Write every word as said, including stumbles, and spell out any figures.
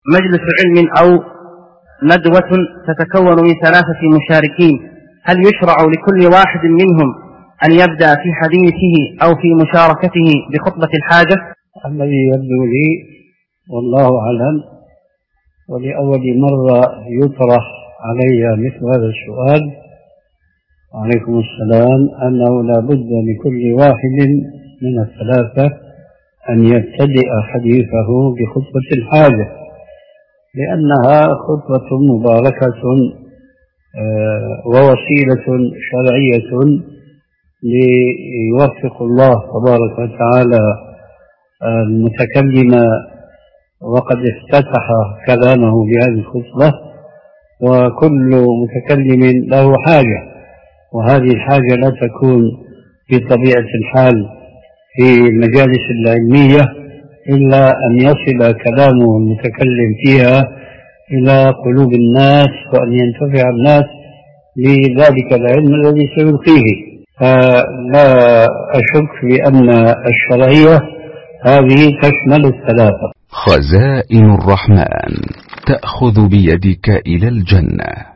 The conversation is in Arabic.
مجلس علم أو ندوة تتكون من ثلاثة مشاركين، هل يشرع لكل واحد منهم أن يبدأ في حديثه أو في مشاركته بخطبة الحاجة؟ الذي يبدو لي والله أعلم، ولأول مرة يطرح علي مثل هذا السؤال، وعليكم السلام، أنه لا بد لكل واحد من الثلاثة أن يبتدئ حديثه بخطبة الحاجة، لأنها خطبة مباركة ووسيلة شرعية ليوفق الله تبارك وتعالى المتكلم، وقد افتتح كلامه بهذه الخطبة، وكل متكلم له حاجة، وهذه الحاجة لا تكون بطبيعة الحال في المجالس العلمية إلا أن يصل كلامه المتكلم فيها إلى قلوب الناس، وأن ينتفع الناس بذلك العلم الذي سيلقيه. فلا أشك بأن الشرعية هذه تشمل الثلاثة. خزائن الرحمن تأخذ بيدك إلى الجنة.